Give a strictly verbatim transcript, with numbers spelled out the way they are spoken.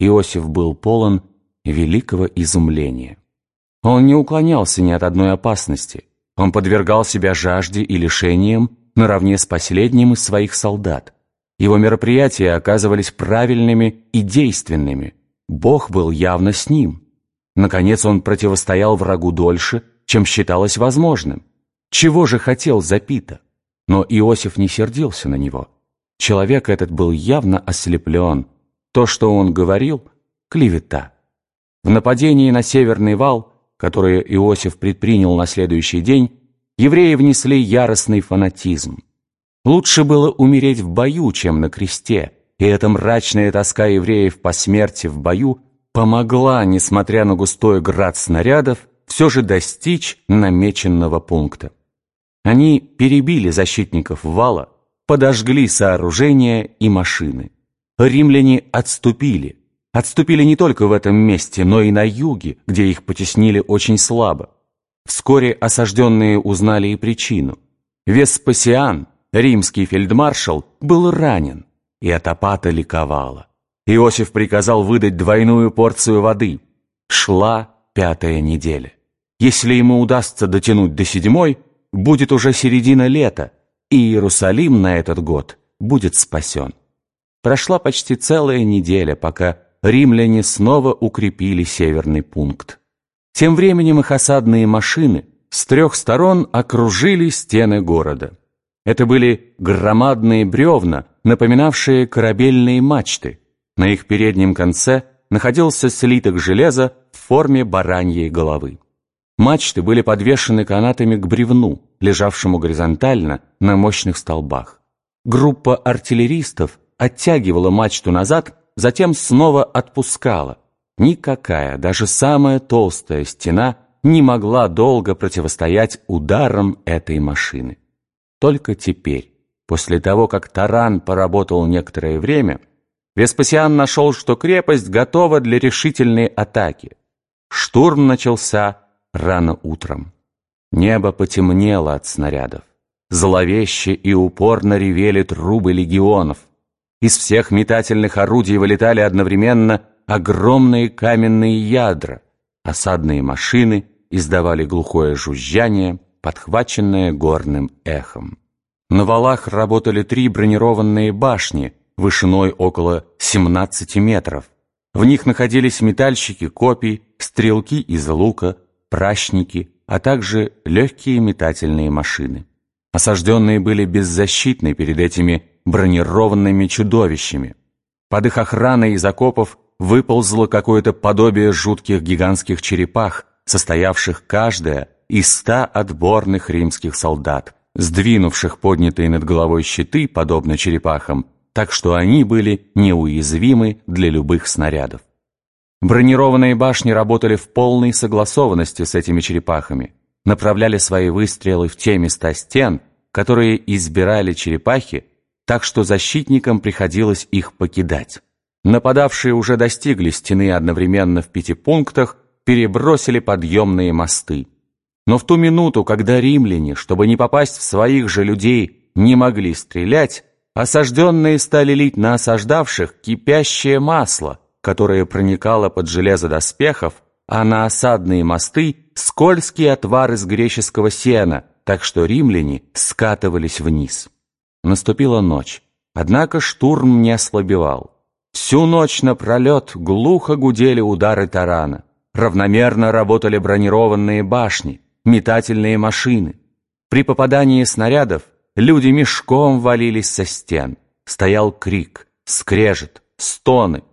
Иосиф был полон великого изумления. Он не уклонялся ни от одной опасности. Он подвергал себя жажде и лишениям наравне с последним из своих солдат. Его мероприятия оказывались правильными и действенными. Бог был явно с ним. Наконец он противостоял врагу дольше, чем считалось возможным. Чего же хотел Запита? Но Иосиф не сердился на него. Человек этот был явно ослеплен. То, что он говорил, — клевета. В нападении на Северный вал, которое Иосиф предпринял на следующий день, евреи внесли яростный фанатизм. Лучше было умереть в бою, чем на кресте, и эта мрачная тоска евреев по смерти в бою помогла, несмотря на густой град снарядов, все же достичь намеченного пункта. Они перебили защитников вала, подожгли сооружения и машины. Римляне отступили. Отступили не только в этом месте, но и на юге, где их потеснили очень слабо. Вскоре осажденные узнали и причину. Веспасиан, римский фельдмаршал, был ранен, и Атопата ликовала. Иосиф приказал выдать двойную порцию воды. Шла пятая неделя. Если ему удастся дотянуть до седьмой, будет уже середина лета, и Иерусалим на этот год будет спасен. Прошла почти целая неделя, пока римляне снова укрепили северный пункт. Тем временем их осадные машины с трех сторон окружили стены города. Это были громадные бревна, напоминавшие корабельные мачты. На их переднем конце находился слиток железа в форме бараньей головы. Мачты были подвешены канатами к бревну, лежавшему горизонтально на мощных столбах. Группа артиллеристов оттягивала мачту назад, затем снова отпускала. Никакая, даже самая толстая стена не могла долго противостоять ударам этой машины. Только теперь, после того, как таран поработал некоторое время, Веспасиан нашел, что крепость готова для решительной атаки. Штурм начался рано утром. Небо потемнело от снарядов. Зловеще и упорно ревели трубы легионов. Из всех метательных орудий вылетали одновременно огромные каменные ядра. Осадные машины издавали глухое жужжание, подхваченное горным эхом. На валах работали три бронированные башни вышиной около семнадцати метров. В них находились метальщики копий, стрелки из лука, пращники, а также легкие метательные машины. Осажденные были беззащитны перед этими бронированными чудовищами. Под их охраной из окопов выползло какое-то подобие жутких гигантских черепах, состоявших каждая из ста отборных римских солдат, сдвинувших поднятые над головой щиты, подобно черепахам, так что они были неуязвимы для любых снарядов. Бронированные башни работали в полной согласованности с этими черепахами, направляли свои выстрелы в те места стен, которые избирали черепахи, так что защитникам приходилось их покидать. Нападавшие уже достигли стены одновременно в пяти пунктах, перебросили подъемные мосты. Но в ту минуту, когда римляне, чтобы не попасть в своих же людей, не могли стрелять, осажденные стали лить на осаждавших кипящее масло, которое проникало под железо доспехов, а на осадные мосты скользкий отвар из греческого сена, так что римляне скатывались вниз. Наступила ночь, однако штурм не ослабевал. Всю ночь напролет глухо гудели удары тарана, равномерно работали бронированные башни, метательные машины. При попадании снарядов люди мешком валились со стен. Стоял крик, скрежет, стоны.